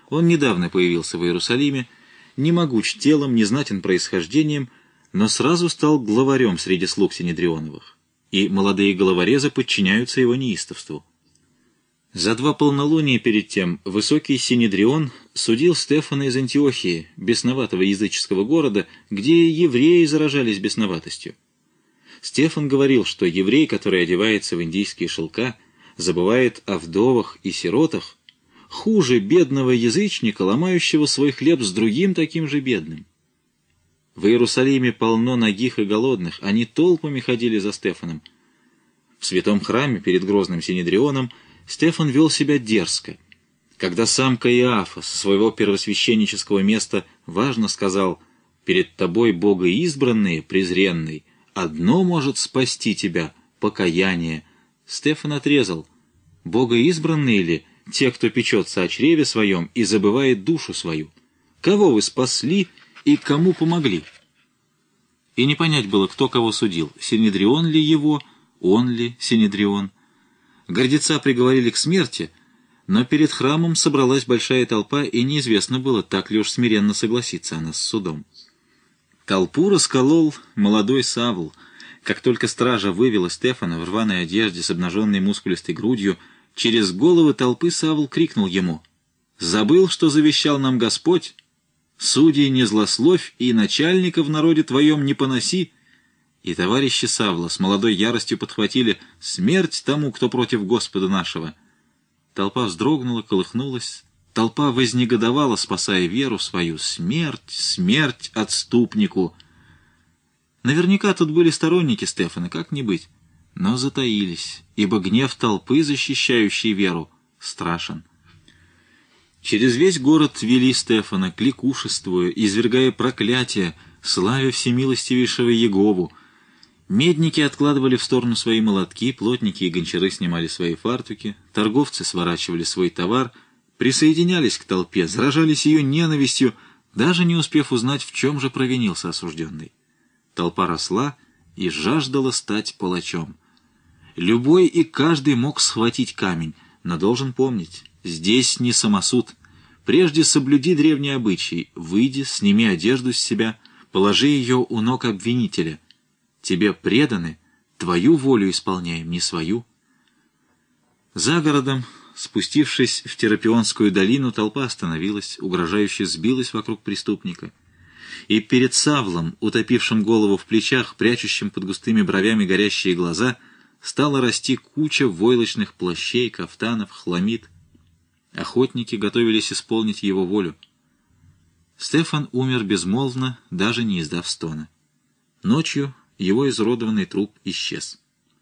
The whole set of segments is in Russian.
Он недавно появился в Иерусалиме, не могуч телом, не знатен происхождением, но сразу стал главарем среди слуг Синедрионовых, и молодые головорезы подчиняются его неистовству. За 2 полнолуния перед тем высокий Синедрион судил Стефана из Антиохии, бесноватого языческого города, где евреи заражались бесноватостью. Стефан говорил, что еврей, который одевается в индийские шелка, забывает о вдовах и сиротах, хуже бедного язычника, ломающего свой хлеб с другим таким же бедным. В Иерусалиме полно нагих и голодных, они толпами ходили за Стефаном. В святом храме перед грозным Синедрионом Стефан вел себя дерзко. Когда сам Каиафа со своего первосвященнического места важно сказал: «Перед тобой богоизбранные, презренный, одно может спасти тебя — покаяние», Стефан отрезал: «Богоизбранные ли те, кто печется о чреве своем и забывает душу свою? Кого вы спасли и кому помогли?» И не понять было, кто кого судил, Синедрион ли его, он ли Синедрион. Гордеца приговорили к смерти, но перед храмом собралась большая толпа, и неизвестно было, так ли уж смиренно согласится она с судом. Толпу расколол молодой Савл. Как только стража вывела Стефана в рваной одежде с обнаженной мускулистой грудью, через головы толпы Савл крикнул ему: «Забыл, что завещал нам Господь? Судей не злословь и начальника в народе твоем не поноси». И товарищи Савла с молодой яростью подхватили: «Смерть тому, кто против Господа нашего!» Толпа вздрогнула, колыхнулась. Толпа вознегодовала, спасая веру свою: «Смерть, смерть отступнику!» Наверняка тут были сторонники Стефана, как не быть, но затаились, ибо гнев толпы, защищающей веру, страшен. Через весь город вели Стефана, кликушествуя, извергая проклятия, славя всемилостивейшего Егову. Медники откладывали в сторону свои молотки, плотники и гончары снимали свои фартуки, торговцы сворачивали свой товар, присоединялись к толпе, заражались ее ненавистью, даже не успев узнать, в чем же провинился осужденный. Толпа росла и жаждала стать палачом. Любой и каждый мог схватить камень, но должен помнить: здесь не самосуд. Прежде соблюди древние обычаи, выйди, сними одежду с себя, положи ее у ног обвинителя. Тебе преданы, твою волю исполняем, не свою. За городом, спустившись в Терапионскую долину, толпа остановилась, угрожающе сбилась вокруг преступника. И перед Савлом, утопившим голову в плечах, прячущим под густыми бровями горящие глаза, стала расти куча войлочных плащей, кафтанов, хламид. Охотники готовились исполнить его волю. Стефан умер безмолвно, даже не издав стона. Ночью его изуродованный труп исчез.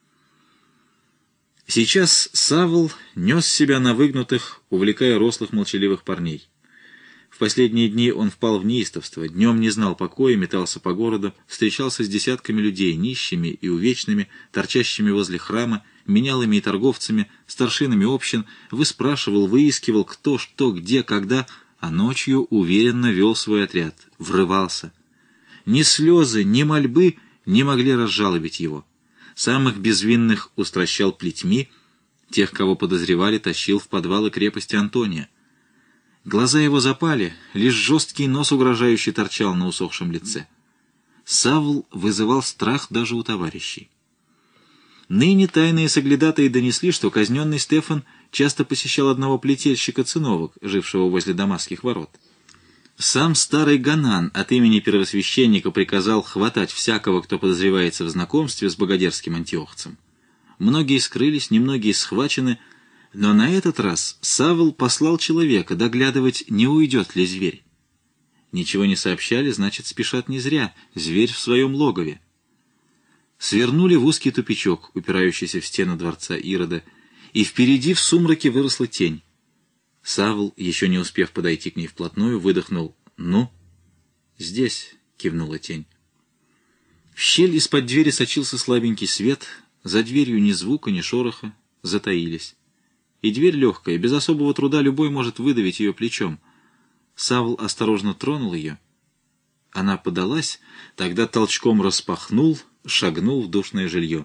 Сейчас Савл нес себя на выгнутых, увлекая рослых молчаливых парней. В последние дни он впал в неистовство, днем не знал покоя, метался по городу, встречался с десятками людей, нищими и увечными, торчащими возле храма, менялыми и торговцами, старшинами общин, выспрашивал, выискивал кто, что, где, когда, а ночью уверенно вел свой отряд, врывался. Ни слезы, ни мольбы не могли разжалобить его. Самых безвинных устращал плетьми, тех, кого подозревали, тащил в подвалы крепости Антония. Глаза его запали, лишь жесткий нос угрожающе торчал на усохшем лице. Савл вызывал страх даже у товарищей. Ныне тайные соглядатаи донесли, что казненный Стефан часто посещал одного плетельщика-циновок, жившего возле Дамасских ворот. Сам старый Ганан от имени первосвященника приказал хватать всякого, кто подозревается в знакомстве с богодерским антиохцем. Многие скрылись, немногие схвачены, но на этот раз Савл послал человека доглядывать, не уйдет ли зверь. Ничего не сообщали, значит, спешат не зря, зверь в своем логове. Свернули в узкий тупичок, упирающийся в стену дворца Ирода, и впереди в сумраке выросла тень. Савл, еще не успев подойти к ней вплотную, выдохнул: «Ну?» «Здесь», — кивнула тень. В щель из-под двери сочился слабенький свет, за дверью ни звука, ни шороха, затаились. И дверь легкая, без особого труда любой может выдавить ее плечом. Савл осторожно тронул ее. Она подалась, тогда толчком распахнул, шагнул в душное жилье.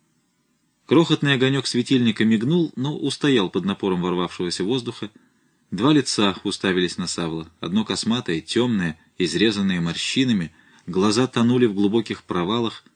Крохотный огонек светильника мигнул, но устоял под напором ворвавшегося воздуха. Два лица уставились на Савла, одно косматое, темное, изрезанное морщинами, глаза тонули в глубоких провалах,